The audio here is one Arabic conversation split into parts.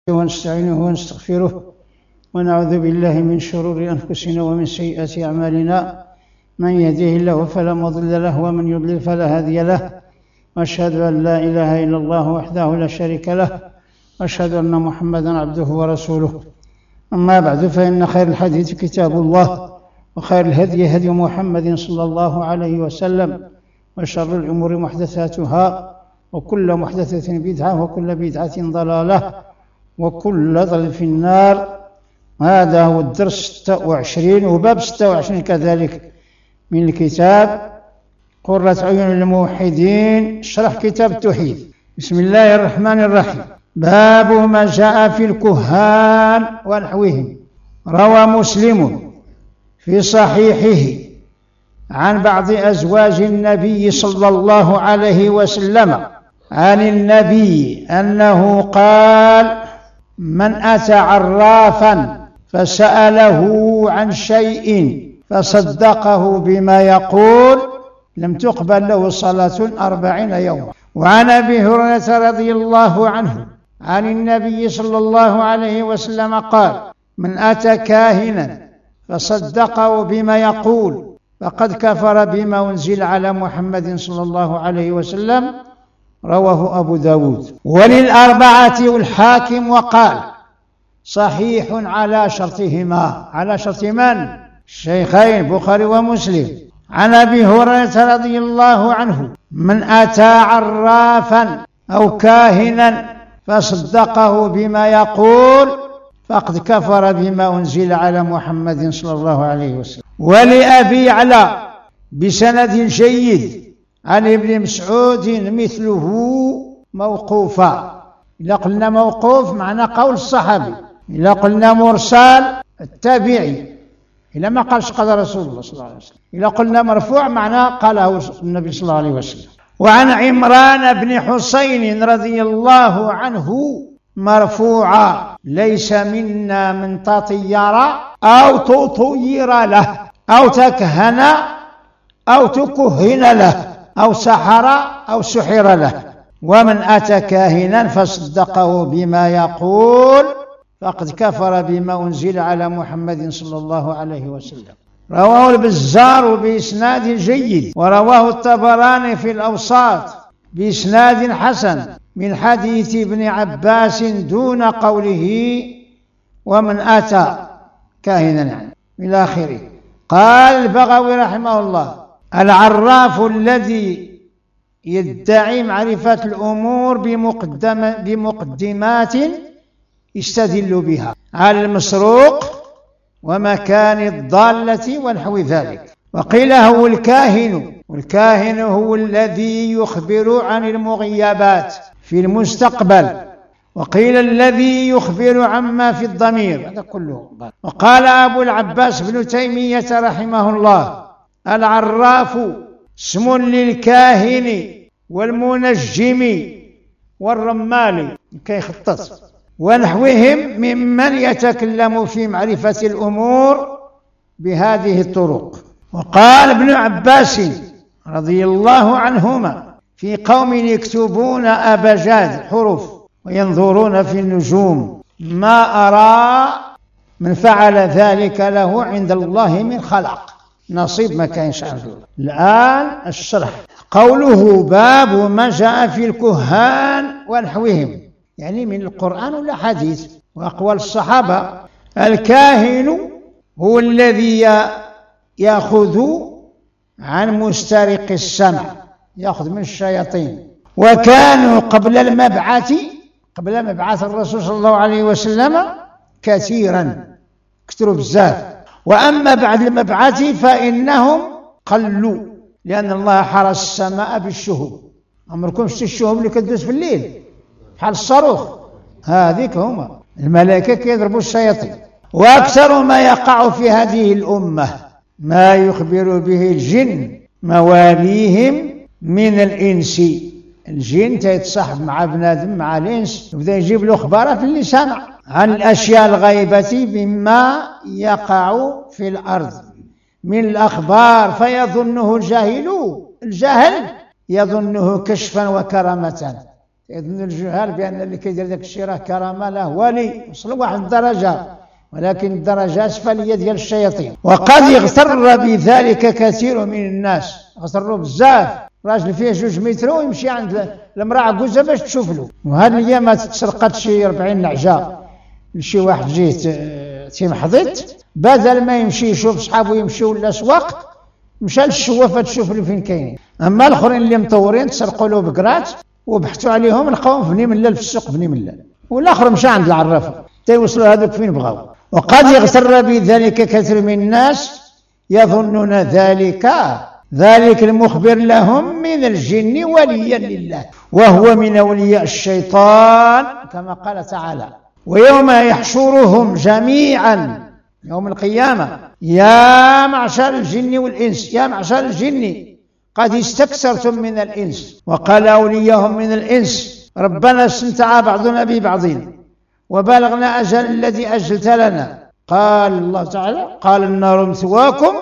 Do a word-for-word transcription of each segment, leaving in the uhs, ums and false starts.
ونستعينه ونستغفره ونعوذ بالله من شرور أنفسنا ومن سيئات أعمالنا، من يهده الله فلا مضل له ومن يضلل فلا هادي له، وأشهد أن لا إله إلا الله وحده لا شريك له، وأشهد أن محمدا عبده ورسوله. أما بعد، فإن خير الحديث كتاب الله، وخير الهدي هدي محمد صلى الله عليه وسلم، وشر الأمور محدثاتها، وكل محدثة بدعة، وكل بدعة ضلالة، وكل ضلال في النار. هذا هو الدرس ستة وعشرين وباب ستة وعشرين كذلك من الكتاب قرة عيون الموحدين، شرح كتاب التوحيد. بسم الله الرحمن الرحيم. باب ما جاء في الكهان ونحوهم. روى مسلم في صحيحه عن بعض أزواج النبي صلى الله عليه وسلم عن النبي أنه قال: من أتى عرافا فسأله عن شيء فصدقه بما يقول لم تقبل له صلاة أربعين يوما. وعن أبي هريرة رضي الله عنه عن النبي صلى الله عليه وسلم قال: من أتى كاهنا فصدقه بما يقول فقد كفر بما أنزل على محمد صلى الله عليه وسلم. رواه أبو داود وللأربعة والحاكم، وقال: صحيح على شرطهما. على شرط من؟ الشيخين البخاري ومسلم. عن أبي هريرة رضي الله عنه: من أتى عرافا أو كاهنا فصدقه بما يقول فقد كفر بما أنزل على محمد صلى الله عليه وسلم. ولأبي يعلى بسند جيد عن ابن مسعود مثله موقوفا. إذا قلنا موقوف معنى قول الصحابي، إذا قلنا مرسال التابعي، إذا ما قالش قال رسول الله صلى الله عليه وسلم. إذا قلنا مرفوع معنى قاله النبي صلى الله عليه وسلم. وعن عمران بن حسين رضي الله عنه مرفوعا: ليس منا من تطير أو تطير له أو تكهن أو تكهن له أو سحر أو سحر له، ومن أتى كاهنا فصدقه بما يقول فقد كفر بما أنزل على محمد صلى الله عليه وسلم. رواه البزار بإسناد جيد، ورواه الطبراني في الأوساط بإسناد حسن من حديث ابن عباس دون قوله ومن أتى كاهنا يعني إلى آخره. قال البغوي رحمه الله: العراف الذي يدعي معرفة الأمور بمقدم بمقدمات يستدل بها على المسروق ومكان الضالة ونحو ذلك. وقيل هو الكاهن، والكاهن هو الذي يخبر عن المغيبات في المستقبل، وقيل الذي يخبر عما في الضمير، هذا كله. وقال أبو العباس بن تيمية رحمه الله: العراف اسم للكاهن والمنجم والرمال كيخطط ونحوهم ممن يتكلم في معرفة الأمور بهذه الطرق. وقال ابن عباس رضي الله عنهما: في قوم يكتبون أبجاد الحروف وينظرون في النجوم ما أرى من فعل ذلك له عند الله من خلق نصيب ما كانش عنده. الآن الشرح. قوله باب ما جاء في الكهان ونحوهم، يعني من القرآن ولا حديث وأقوال الصحابة. الكاهن هو الذي يأخذ عن مسترق السمع، يأخذ من الشياطين. وكانوا قبل المبعث قبل مبعث الرسول صلى الله عليه وسلم كثيرا، كثروا بزاف. وأما بعد المبعث فإنهم قلوا، لأن الله حرس السماء بالشهب. عمركم شفتوا الشهب اللي كدوس في الليل بحال الصاروخ؟ هذيك هما الملائكة كيضربوا الشياطين. وأكثر ما يقع في هذه الأمة ما يخبر به الجن مواليهم من الإنس. الجن تيتصاحب مع بنادم مع الإنس، يبدأ يجيب له أخبار في اللي سمع عن الأشياء الغيبة مما يقع في الأرض من الأخبار، فيظنه الجاهل الجاهل يظنه كشفا وكرامة، يظن الجهال بأن اللي كيدير داك الشيء راه كرامة له ولي، وصل واحد الدرجة، ولكن الدرجة أسفلية ديال الشياطين. وقد يغتر بذلك كثير من الناس، غتروا بزاف، راجل فيه جوج متر ويمشي عند المرأة عجوزة باش تشوف له. وهاد الأيام تسرقت شي أربعين نعجة لشي واحد جيت تيمحضت، بدل ما يمشي يشوف صحابه يمشيو للأسواق مشى للشوافة تشوف له فين كاينين. أما الآخرين اللي مطورين تسرقوا له بقرات وبحثوا عليهم لقاوهم في بني ملال في السوق بني ملال، والآخر مشى عند العرافة تيوصلوا هذوك فين بغاو. وقد يغتر بذلك كثير من الناس يظنون ذلك ذلك المخبر لهم من الجن وليا لله وهو من أولياء الشيطان كما قال تعالى: ويوم يحشرهم جميعا يوم القيامة يا معشر الجن والإنس، يا معشر الجن قد استكثرتم من الإنس. وقال أولياهم من الإنس: ربنا استمتع بعضنا ببعض وبلغنا أجل الذي أجلت لنا. قال الله تعالى: قال النار مثواكم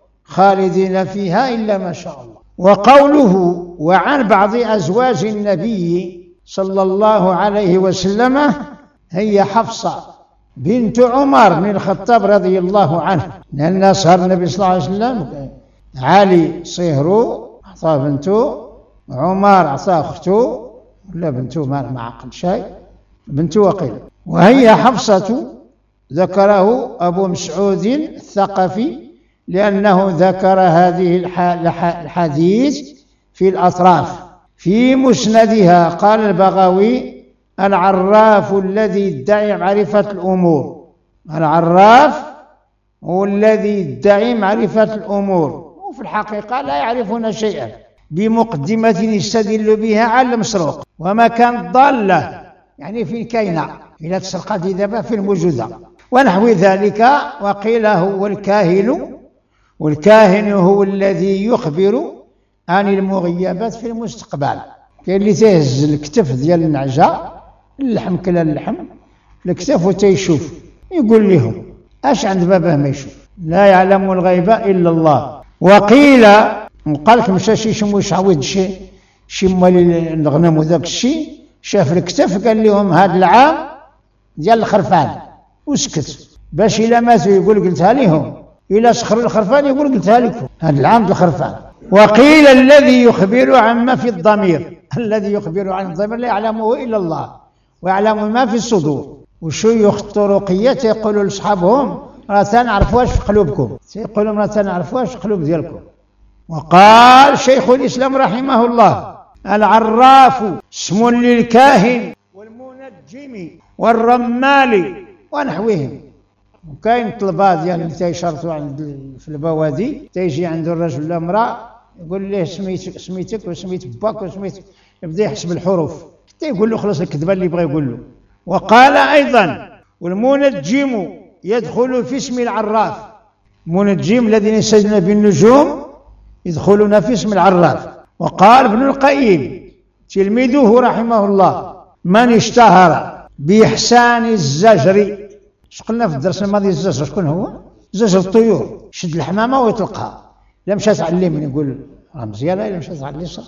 خالدين فيها إلا ما شاء الله. وقوله: وعن بعض أزواج النبي صلى الله عليه وسلم هي حفصة بنت عمر بن الخطاب رضي الله عنه، لأن صهر النبي صلى الله عليه وسلم علي صهره أعطاه بنته، عمر أعطاه أخته ولا بنته ما عقل شيء، بنته وقيل. وهي حفصة ذكره أبو مسعود الثقفي لأنه ذكر هذه الحديث في الأطراف في مسندها. قال البغوي: العراف الذي يدعي معرفة الأمور، العراف هو الذي يدعي معرفة الأمور وفي الحقيقة لا يعرفون شيئا، بمقدمة يستدل بها على المسروق وما كانت ضالة، يعني فين كاينة إذا تسرقت دابا في الموجودة ونحو ذلك. وقيل هو الكاهن، والكاهن هو الذي يخبر عن المغيبات في المستقبل. كاين اللي تهز الكتف ديال النعجة، اللحم كلا اللحم الكتف وتيشوف، يقول لهم اش عند باباه ما يشوف، لا يعلم الغيب الا الله. وقيل قال لك مشى شي شمو شعوذ شي شي مال الغنم وذاك الشيء، شاف الكتف قال لهم هذا العام ديال الخرفان وسكت، باش الا ماتوا يقول قلتها لهم، الا سخروا الخرفان يقول قلتها لكم، هذا العام ديال الخرفان. وقيل الذي يخبر عما في الضمير، الذي يخبر عن الضمير لا يعلمه الا الله ويعلم ما في الصدور. وشيوخ الطرقية يقولوا لاصحابهم: راه تنعرفوا واش في قلوبكم، يقولوا راه تنعرفوا واش في القلوب ديالكم. وقال شيخ الإسلام رحمه الله: العراف اسم للكاهن والمنجم والرمال ونحوهم. وكاين طلبات ديال اللي تيشرطوا عند في البوادي، تيجي عند الرجل ولا امراه يقول له سميتك سميتك وسميت باك وسميت، يبدا يحسب الحروف حتى يقول له خلاص الكذبه اللي يبغى يقول له. وقال ايضا: والمنجم يدخل في اسم العراف، منجم الذين يستجدون بالنجوم يدخلون في اسم العراف. وقال ابن القيم تلميذه رحمه الله: من اشتهر بإحسان الزجر، اش قلنا في الدرس الماضي الزجر شكون هو؟ زجر الطيور، شد الحمامه ويطلقها، لا مشات على اليمين يقول راه مزيانه، الا مشات على اليسار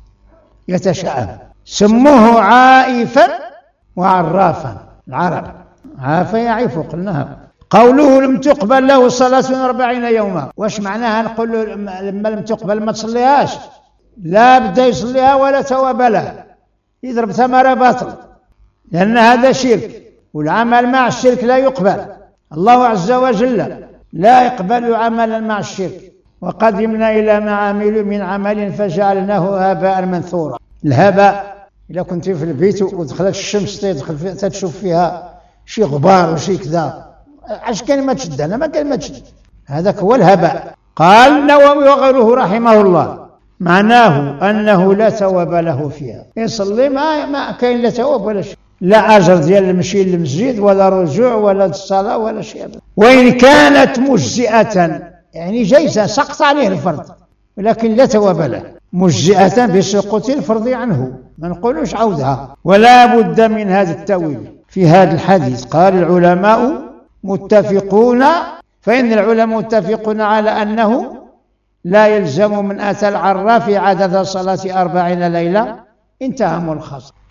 يتشاءم. سموه عائفا وعرافا، العرب عاف يعيف قلناها. قوله لم تقبل له صلاة أربعين يوما، واش معناها نقول له لما لم تقبل ما تصليهاش؟ لا بدا يصليها ولا تواب له، يضرب ثمرة باطل، لأن هذا شرك، والعمل مع الشرك لا يقبل. الله عز وجل لا يقبل عملا مع الشرك. وقدمنا إلى ما عملوا من عمل فجعلناه هباء منثورا. الهباء إذا كنت في البيت ودخلت الشمس تدخل فيها تشوف فيها شي غبار وشي كذا، عش كان ما تشد، أنا ما كان ما تشد، هذاك هو الهباء. قال النووي وغيره رحمه الله: معناه أنه لا ثواب له فيها، يصلي ما ما كاين لا ثواب ولا شيء، لا أجر ديال المشي للمسجد ولا رجوع ولا الصلاة ولا شيء. وإن كانت مجزئة يعني جيزة سقط عليه الفرض، ولكن لا ثواب له، مجزئة بسقوط الفرض عنه، ما نقولوش عودها. ولا بد من هذا التأويل في هذا الحديث. قال العلماء متفقون، فإن العلماء متفقون على أنه لا يلزم من أتى العراف عدد صلاة أربعين ليلة، انتهى ملخص.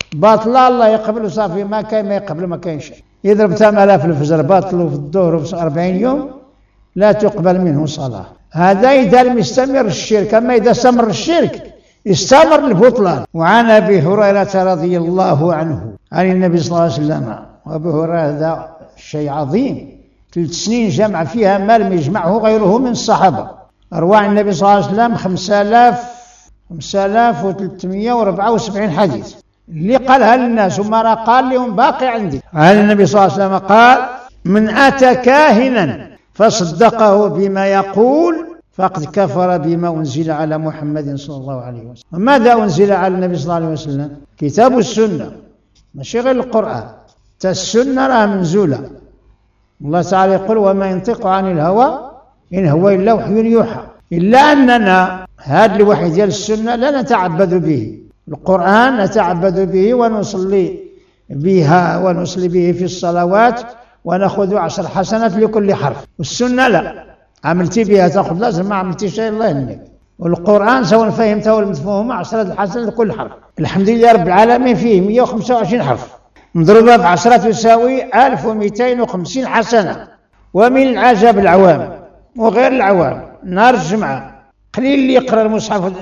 باطلة الله يقبل صافي، ما كاين ما يقبل ما كاينش. يضرب ثمانية في الفجر باطل وفي الظهر وفي أربعين يوم لا تقبل منه صلاة. هذا إذا لم يستمر الشرك، أما إذا استمر الشرك استمر البطلان. وعن أبي هريرة رضي الله عنه عن النبي صلى الله عليه وسلم، وأبي هريرة هذا شيء عظيم، ثلاث سنين جمع فيها ما لم يجمعه غيره من الصحابة. أروى عن النبي صلى الله عليه وسلم خمسة آلاف خمسة آلاف وثلاثمائة وأربعة وسبعين حديث اللي قالها للناس وما قال لهم باقي عندي. عن النبي صلى الله عليه وسلم قال: من أتى كاهنا فصدقه بما يقول فقد كفر بما أنزل على محمد صلى الله عليه وسلم. وماذا أنزل على النبي صلى الله عليه وسلم؟ كتاب السنة، ماشي غير القرآن، حتى السنة راه منزولة. الله تعالى يقول: وما ينطق عن الهوى إن هو إلا وحي يوحى. إلا أننا هذا الوحي ديال السنة لا نتعبد به، القرآن نتعبد به ونصلي بها ونصلي به في الصلوات ونأخذ عشر حسنات لكل حرف. والسنة لا، عملتي بها تأخذ لازم، ما عملتي شيء الله يهنيك. والقرآن سواء فهمته ولا مفهومه عشرة حسنات لكل حرف. الحمد لله رب العالمين فيه مئة وخمسة وعشرين حرف مضروبة في عشرة تساوي ألف ومئتين وخمسين حسنة. ومن العجب العوام وغير العوام نهار الجمعة قليل اللي يقرأ المصحف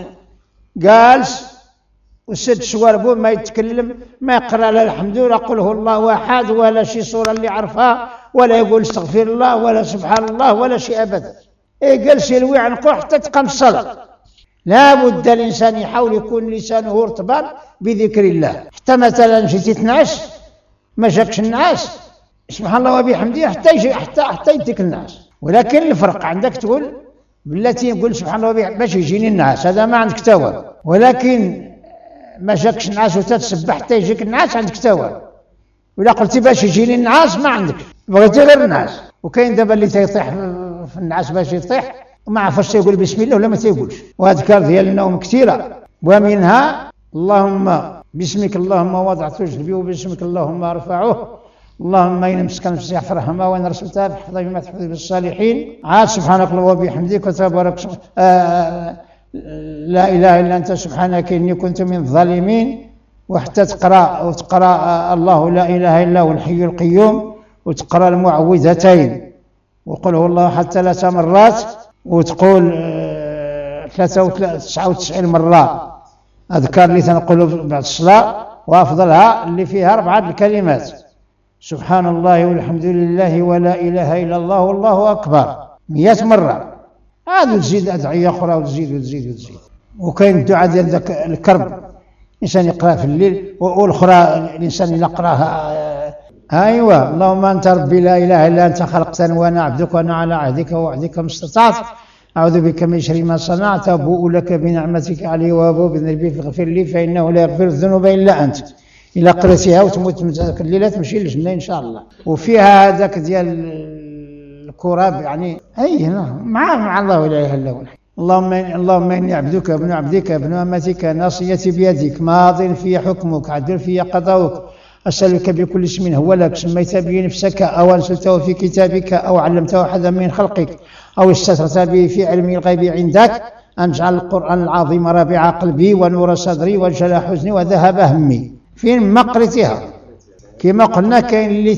جالس وسد شواربه ما يتكلم، ما يقرأ لا الحمد لله قل هو الله أحد ولا شي صورة اللي عرفها، ولا يقول استغفر الله ولا سبحان الله ولا شيء أبدا. إيه جالس يلوي عنقه حتى تقام الصلاة. لا بد الإنسان يحاول يكون لسانه رطبا بذكر الله. حتى مثلا جيتي تنعس ما جاكش النعاس سبحان الله وبحمده حتى يجي حتى حتى يديك النعاس. ولكن الفرق عندك تقول بالتي يقول سبحان الله وبحمده باش يجيني النعاس، هذا ما عندك تواب. ولكن ما جاكش النعاس وتتسبح حتى يجيك النعاس عندك تواب. ولا قلتي باش يجيني النعاس ما عندك، بغيتي غير النعاس. وكاين دابا اللي تيطيح في النعاس باش يطيح وما عرفش يقول بسم الله ولا ما تيقولش. واذكار ديال النوم كثيره، ومنها اللهم باسمك اللهم وضعت رجلي وباسمك اللهم ارفعه، اللهم إن مسك نفسي فارحمها وإن رسلتها فاحفظها بما تحفظ بالصالحين. عاد سبحانك اللهم وبحمدك وتبارك لا إله إلا أنت سبحانك إني كنت من الظالمين. وحتى تقرأ وتقرأ الله لا إله إلا هو الحي القيوم، وتقرأ المعوذتين وقل هو الله حتى ثلاث مرات، وتقول ثلاثة وتسعة وتسعين مرة أذكار اللي تنقولوا بعد الصلاة، وأفضلها اللي فيها أربعة الكلمات سبحان الله والحمد لله ولا إله إلا الله والله أكبر مئة مرة. عاد تزيد أدعية أخرى وتزيد وتزيد وتزيد. وكاين الدعاء ديال ذاك الكرب الإنسان يقرأ في الليل، والأخرى الإنسان يقرأها أيوة اللهم أنت ربي لا إله إلا أنت خلقتني وأنا عبدك وأنا على عهدك ووعدك ما استطعت، أعوذ بك من شر ما صنعت، أبوء لك بنعمتك علي وأبوء بذنبي فاغفر لي فإنه لا يغفر الذنوب إلا أنت. إلى قرأتها وتموت من ذاك الليلة تمشي للجنة إن شاء الله. وفيها هذاك ديال الكراب يعني أي مع مع الله ولا إله إلا هو. اللهم اللهم إني عبدك ابن عبدك ابن أمتك ناصيتي بيدك ماض في حكمك عدل في قضاؤك، أسألك بكل اسم هو لك سميت به نفسك أو أنزلته في كتابك أو علمته أحدا من خلقك أو استترت به في علم الغيب عندك أن اجعل القرآن العظيم ربيع قلبي ونور صدري وجلاء حزني وذهب همي. فين ما قريتها كما قلنا كاين اللي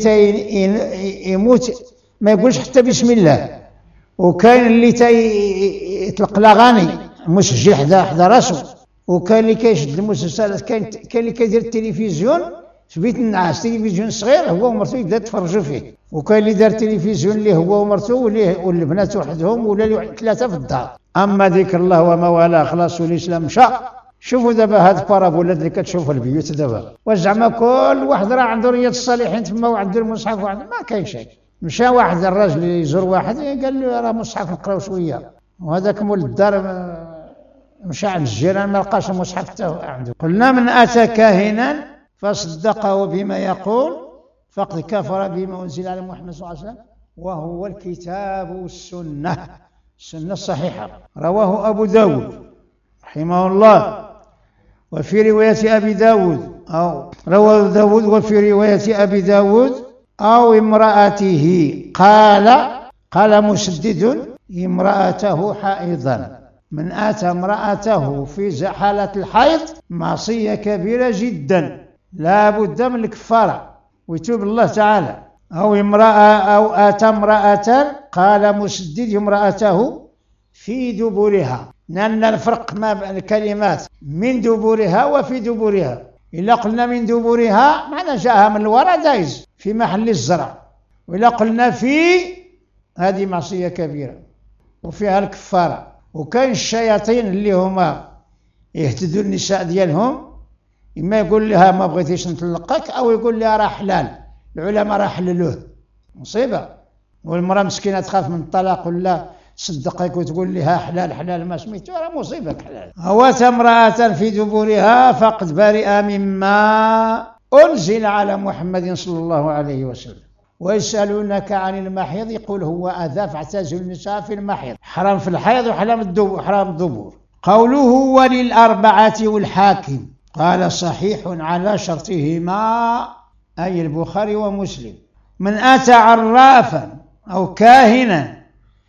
يموت ما يقولش حتى بسم الله، وكاين اللي يطلق الاغاني مسجل حدا حدا راسه، وكاين اللي كيشد المسلسلات، كاين كاين اللي كيدير التلفزيون في بيت النعاس، تلفزيون صغير هو ومرته يبدا يتفرجوا فيه، وكاين اللي دار التلفزيون اللي هو ومرته والبنات وحدهم ولا ثلاثه في الدار. اما ذكر الله وما والاه خلاص والاسلام مشى. شوفوا دابا هاد البارابولات اللي كتشوفوا البيوت دابا، واش زعما كل واحد راه عنده رياض الصالحين تما وعنده المصحف وعنده ما كاين شيء. مشى واحد الراجل يزور واحد قال له راه مصحف نقراو شويه، وهذاك مول الدار مشى عند الجيران ما لقاش المصحف حتى عنده. قلنا من اتى كاهنا فصدقه بما يقول فقد كفر بما انزل على محمد صلى الله عليه وسلم وهو الكتاب والسنه، السنه الصحيحه. رواه ابو داود رحمه الله. وفي رواية أبي داود أو رواه داود وفي رواية أبي داود أو امرأته قال قال مسدد امرأته حائضا. من آتى امرأته في حالة الحيض معصية كبيرة جدا، لا بد من الكفارة ويتوب الله تعالى. أو امرأة أو أتى امرأة قال مسدد امرأته في دبرها، لأن الفرق ما بين الكلمات من دبرها وفي دبرها. إلا قلنا من دبرها معنى جاءها من الوراء دايز في محل الزرع، وإلا قلنا في هذه معصية كبيرة وفيها الكفارة. وكاين الشياطين اللي هما يهتدوا النساء ديالهم، إما يقول لها ما بغيتيش نطلقك، أو يقول لها راه حلال، العلماء راه حللوه، مصيبة. والمرأة مسكينة تخاف من الطلاق ولا تصدقك وتقول لها حلال حلال ما سميتو، راه مصيبة حلال. أوات امرأة في دبرها فقد برئ مما أنزل على محمد صلى الله عليه وسلم. ويسألونك عن المحيض قل هو أذى فاعتزلوا النساء في المحيض، حرام في الحيض وحرام الدبور حرام الدبور. قوله وللأربعة والحاكم قال صحيح على شرطهما، أي البخاري ومسلم. من أتى عرافا أو كاهنا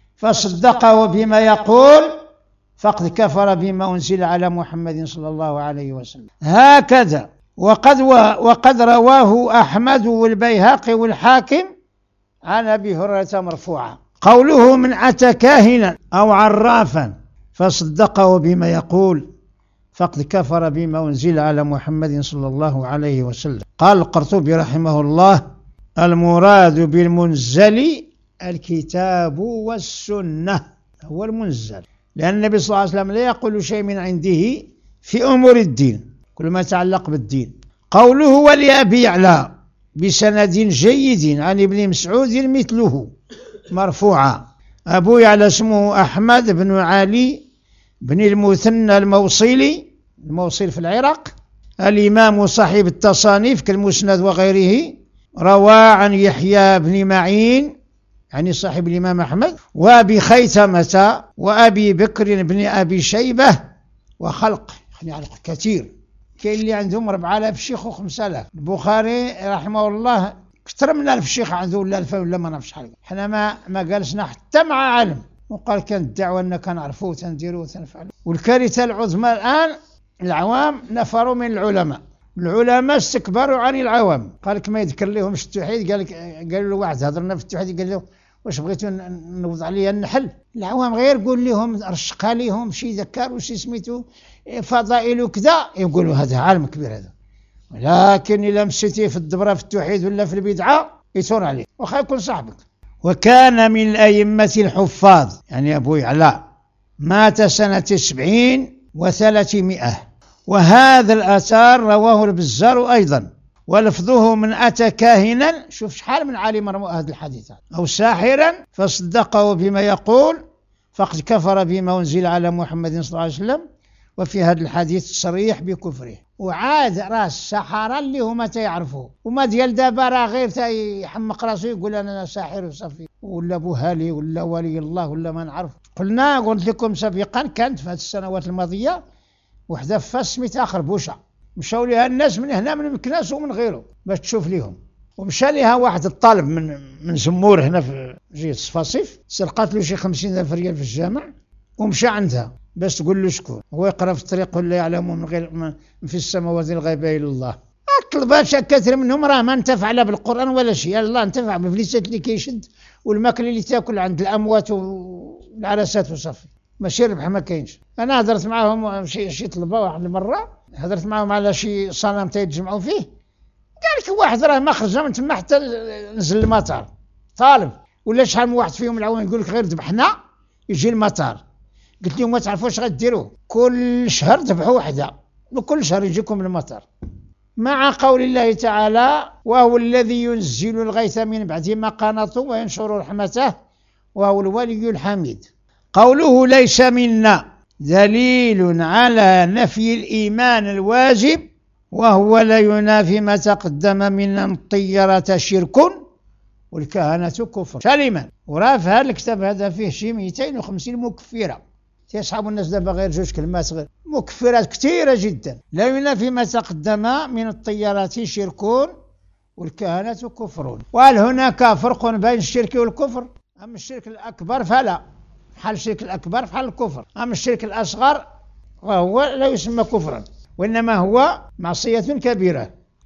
فصدقه بما يقول فقد كفر بما أنزل على محمد صلى الله عليه وسلم. هكذا وقد وقد رواه أحمد والبيهقي والحاكم عن أبي هريرة مرفوعا. قوله من أتى كاهنا أو عرافا فصدقه بما يقول فقد كفر بما أنزل على محمد صلى الله عليه وسلم. قال القرطبي رحمه الله المراد بالمنزل الكتاب والسنة، هو المنزل، لأن النبي صلى الله عليه وسلم لا يقول شيء من عنده في أمور الدين، كل ما يتعلق بالدين. قوله ولأبي يعلى بسند جيد عن ابن مسعود مثله مرفوعا. أبو يعلى اسمه أحمد بن علي بن المثنى الموصلي، الموصل في العراق، الإمام صاحب التصانيف كالمسند وغيره. روى عن يحيى بن معين يعني صاحب الإمام أحمد، وأبي خيثمة وأبي بكر بن أبي شيبة وخلق، يعني كثير. كاين اللي عندهم أربعة آلاف شيخ وخمسة آلاف. البخاري رحمه الله أكثر من ألف شيخ عنده ولا ألف ولا ما نعرفش شحال. حنا ما ما جالسنا حتى مع عالم وقال كانت الدعوة أن كنعرفوه وتنديروه وتنفعلوه. والكارثة العظمى الآن العوام نفروا من العلماء، العلماء استكبروا عن العوام. قال لك ما يذكر لهمش التوحيد، قال لك قالوا له واحد هضرنا في التوحيد قال له واش بغيتوا نوضع عليا النحل؟ العوام غير قول لهم رشقها لهم شي ذكر وشي سميتو فضائل وكذا، يقولوا هذا عالم كبير هذا. ولكن إلا مشيتي في الدبرة في التوحيد ولا في البدعة يثور عليه وخا يكون صاحبك. وكان من الأئمة الحفاظ يعني أبو يعلى، مات سنة سبعين وثلاثمائة. وهذا الأثار رواه البزار أيضا، ولفظه من أتى كاهنا، شوف شحال من عالم رموا هذا الحديث، أو ساحرا فصدقه بما يقول فقد كفر بما أنزل على محمد صلى الله عليه وسلم. وفي هذا الحديث صريح بكفره. وعاد راس السحرة اللي هما تيعرفوه، وما ديال دابا راه غير تيحمق راسو يقول انا ساحر وصافي، ولا بوهالي ولا ولي الله ولا ما نعرف. قلنا قلت لكم سابقا كانت في هذه السنوات الماضيه وحده في فاس سميتها خربوشه، مشاو لها الناس من هنا من مكناس ومن غيره باش تشوف ليهم. ومشى لها واحد الطالب من من زمور هنا في جهه الصفاصيف، سرقات له شي خمسين ألف ريال في الجامع ومشى عندها باش تقول له شكون، هو يقرا في الطريق ولا يعلم من غير من في السماوات الغيب الا الله. الطلبات كثير منهم راه ما انتفع لا بالقران ولا شيء، الله انتفع بالفليسات اللي كيشد والماكله اللي تاكل عند الاموات والعرسات وصافي، ماشي ربح ما كاينش. انا هضرت معاهم شي شي طلبه واحد المره، هضرت معاهم على شي صنم تيتجمعوا فيه، قال لك واحد راه ما خرج من تما حتى نزل المطار طالب، ولا شحال من واحد فيهم العوام يقول لك غير ذبحنا يجي المطار. قلت لهم ما تعرفوش غديروا كل شهر ذبحوا وحده، وكل شهر يجيكم المطر. مع قول الله تعالى وهو الذي ينزل الغيث من بعد ما قنطوا وينشر رحمته وهو الولي الحميد. قوله ليس منا دليل على نفي الإيمان الواجب، وهو لا ينافي ما تقدم من أن الطيرة شرك والكهنة كفر. سليما وراه في هذا الكتاب هذا فيه شي مئتين وخمسين مكفرة، يصحب الناس دابا غير جوج كلمات غير مكفرات كثيرة جدا. لا ينافي ما تقدم من الطيارات شرك والكهنة كفر. وهل هناك فرق بين الشرك والكفر؟ أما الشرك الأكبر فلا، بحال الشرك الأكبر بحال الكفر. أما الشرك الأصغر وهو لا يسمى كفرا، وإنما هو معصية كبيرة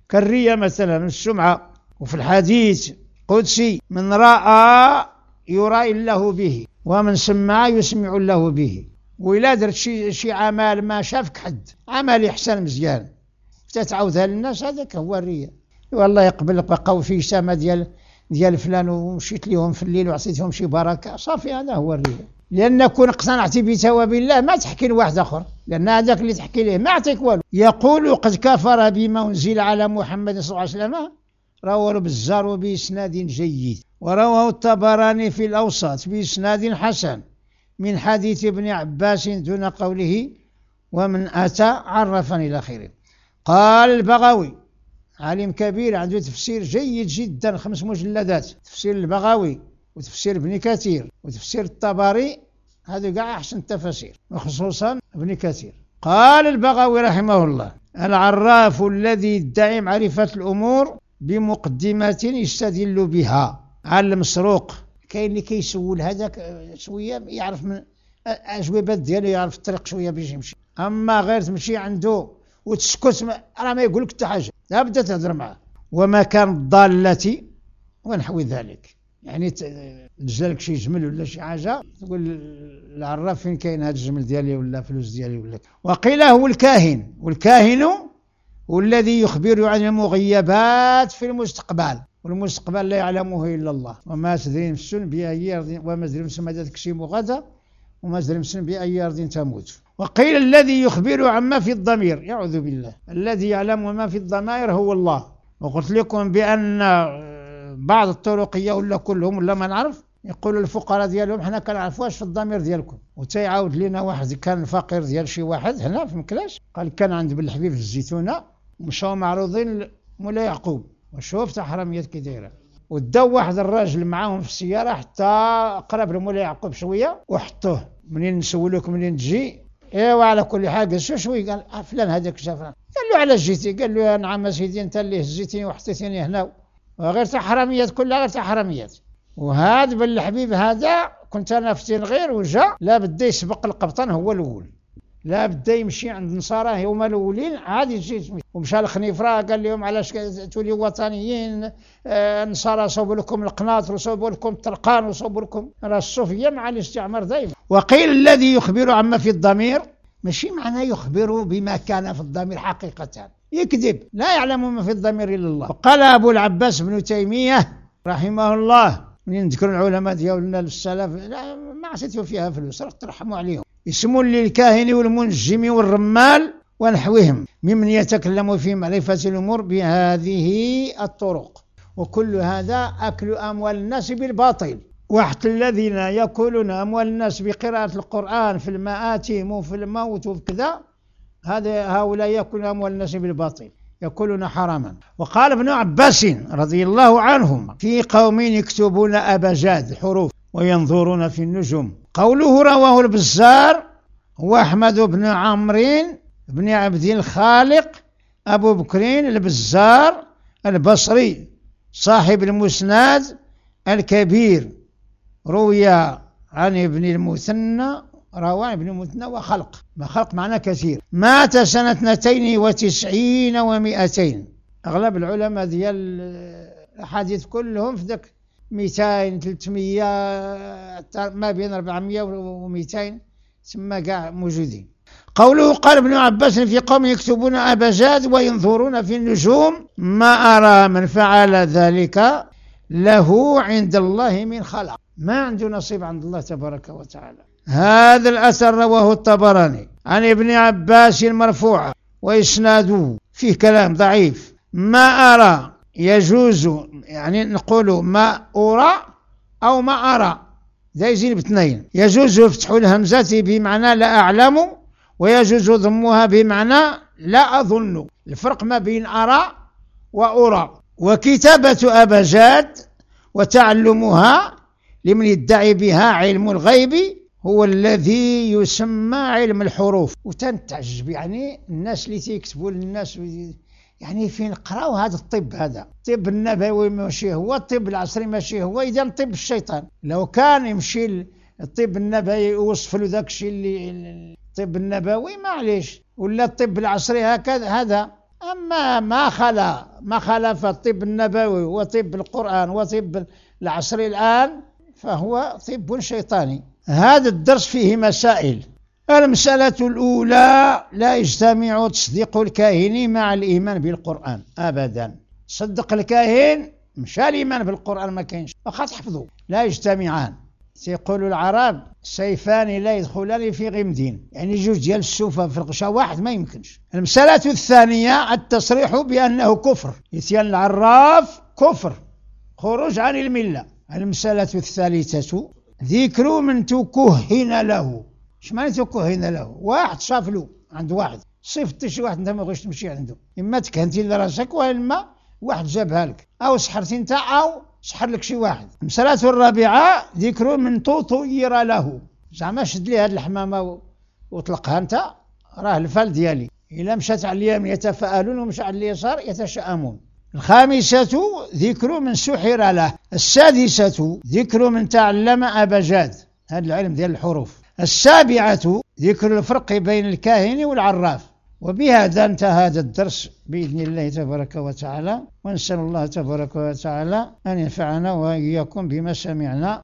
كالرية مثلا السمعة. وفي الحديث قدسي من رأى يرى الله به، ومن سمع يسمع الله به. وإلا درت شي شي عمل ما شافك حد، عمل يحسن مزيان تتعاودها للناس، هذاك هو الرياء. والله يقبل بقاو في سما ديال ديال فلان ومشيت ليهم في الليل وعطيتهم شي بركه، صافي هذا هو الرياء. لان كون اقتنعتي بثواب الله ما تحكي لواحد اخر، لان هذاك اللي تحكي ليه ما يعطيك والو. يقول قد كفر بما انزل على محمد صلى الله عليه وسلم، رواه البزار باسناد جيد، ورواه الطبراني في الاوسط باسناد حسن من حديث ابن عباس دون قوله ومن اتى عرفا الى اخره. قال البغوي عالم كبير عنده تفسير جيد جدا، خمس مجلدات، تفسير البغوي وتفسير ابن كثير وتفسير الطبري، هذا كاع احسن التفاسير وخصوصا ابن كثير. قال البغوي رحمه الله: العراف الذي يدعي معرفة الأمور بمقدمة يستدل بها على المسروق. كاين اللي كيسول هذاك شويه يعرف من اجوبات ديالو، يعرف الطريق شويه باش يمشي، اما غير تمشي عنده وتسكت راه ما يقول لك حتى حاجه، لا بدا تهضر معاه. ومكان الضاله ونحو ذلك، يعني تجلى لك شي جمل ولا شي حاجه تقول العراف فين كاين هذا الجمل ديالي ولا فلوس ديالي ولا. وقيل هو الكاهن، والكاهن والذي يخبر عن المغيبات في المستقبل، والمستقبل لا يعلمه الا الله. وما تدري نفس باي ارض، وما تدري نفس ماذا تكسب غدا، وما تدري نفس باي ارض تموت. وقيل الذي يخبر عما في الضمير، يعوذ بالله، الذي يعلم ما في الضمائر هو الله. وقلت لكم بان بعض الطرقيه ولا كلهم ولا ما نعرف يقولوا الفقراء ديالهم حنا كنعرفوهاش في الضمير ديالكم. وتيعاود لنا واحد كان فقير ديال شي واحد هنا في مكلاش، قال كان عند بن الحبيب في الزيتونه، مشاو معروضين مولا يعقوب وشوف تا حراميات كي دايره، وداو واحد الراجل معاهم في السياره حتى قرب لمولا يعقوب شويه وحطوه. منين نسولوك منين تجي؟ ايوا على كل حاجه شو شوي. قال آه فلان هذاك شافنا. قال له على جيتي؟ قال له نعم سيدي انت اللي هزيتيني وحطيتيني هنا، وغير تاع حراميات كلها غير تاع حراميات. وهذا بن الحبيب هذا كنت انا فتين غير وجا لا بدا يسبق القبطان هو الاول، لا بدا يمشي عند النصارى هما الاولين عاد يجي ومشى لخنيفره قال لهم علاش توليوا وطنيين؟ آه النصارى صوبوا لكم القناطر وصوبوا لكم الطرقان وصوبوا لكم راه الصوفيه مع الاستعمار دائما. وقيل الذي يخبر عما في الضمير، ماشي معناه يخبر بما كان في الضمير حقيقه، يكذب، لا يعلم ما في الضمير الا الله. وقال ابو العباس ابن تيميه رحمه الله، من نذكر العلماء ديالنا للسلف ما عطيتو فيها فلوس راه ترحموا عليهم، اسم للكاهن والمنجم والرمال ونحوهم ممن يتكلم في معرفة الأمور بهذه الطرق. وكل هذا أكل أموال الناس بالباطل. وحتى الذين يأكلون أموال الناس بقراءة القرآن في المآتم وفي الموت وفي كذا، هذا هؤلاء يأكلون أموال الناس بالباطل، يأكلون حراما. وقال ابن عباس رضي الله عنهما في قوم يكتبون أبجاد الحروف وينظرون في النجوم. قوله رواه البزار هو أحمد بن عمرو بن عبد الخالق أبو بكرين البزار البصري صاحب المسند الكبير، روي عن ابن المثنى، روى عن ابن المثنى وخلق، ما خلق معناه كثير. مات سنة اثنتين وتسعين ومئتين. أغلب العلماء ديال الأحاديث كلهم في ذاك مئتين ثلاثمية ما بين أربعمية ومئتين ثم قاع موجودين. قوله قال ابن عباس في قوم يكتبون أبجاد وينظرون في النجوم ما أرى من فعل ذلك له عند الله من خلق، ما عنده نصيب عند الله تبارك وتعالى. هذا الأثر رواه الطبراني عن ابن عباس مرفوعا وإسناده فيه كلام ضعيف. ما أرى يجوز، يعني نقول ما أرى أو ما أرى، زي باثنين، يجوز فتح الهمزة بمعنى لا أعلم، ويجوز ضمها بمعنى لا أظن. الفرق ما بين أرى وأرى. وكتابة أبجاد وتعلمها لمن يدعي بها علم الغيب هو الذي يسمى علم الحروف. وتنتعجب يعني الناس اللي تيكتبوا للناس، يعني فين قراو هذا الطب، هذا الطب النبوي ماشي هو الطب العصري، ماشي هو، إذا طب الشيطان. لو كان يمشي الطب النبوي يوصف له ذاك الشيء اللي الطب النبوي معليش، ولا الطب العصري هكذا، هذا أما ما خلا ما خالف الطب النبوي وطب القرآن وطب العصر الآن فهو طب شيطاني. هذا الدرس فيه مسائل. المسألة الأولى: لا يجتمع تصديق الكاهن مع الإيمان بالقرآن أبدا. صدق الكاهن مشى الإيمان بالقرآن ما كاينش، واخا تحفظوا لا يجتمعان. سيقول العرب: سيفان لا يدخلان في غمد، يعني جوج ديال السوفة في الغشاء واحد ما يمكنش. المسألة الثانية: التصريح بأنه كفر، إتيان العراف كفر، خروج عن الملة. المسألة الثالثة: ذكر من تكهن له. اش معنى تكهن له؟ واحد صاف له عند واحد، صيفط شي واحد انت ما بغيتش تمشي عنده، اما تكهنتي لراسك واما واحد جابها لك، او سحرتي انت او سحر لك شي واحد. المسألة الرابعة: ذكر من تطير له، زعما شد لي هاد الحمامة وطلقها انت، راه الفال ديالي. إلا مشات على اليمين يتفاءلون ومشى على اليسار يتشاءمون. الخامسة: ذكر من سحر له. السادسة: ذكر من تعلم أبجاد، هذا العلم ديال الحروف. السابعة: ذكر الفرق بين الكاهن والعراف. وبهذا انتهى هذا الدرس بإذن الله تبارك وتعالى، ونسأل الله تبارك وتعالى أن ينفعنا وإياكم بما سمعنا.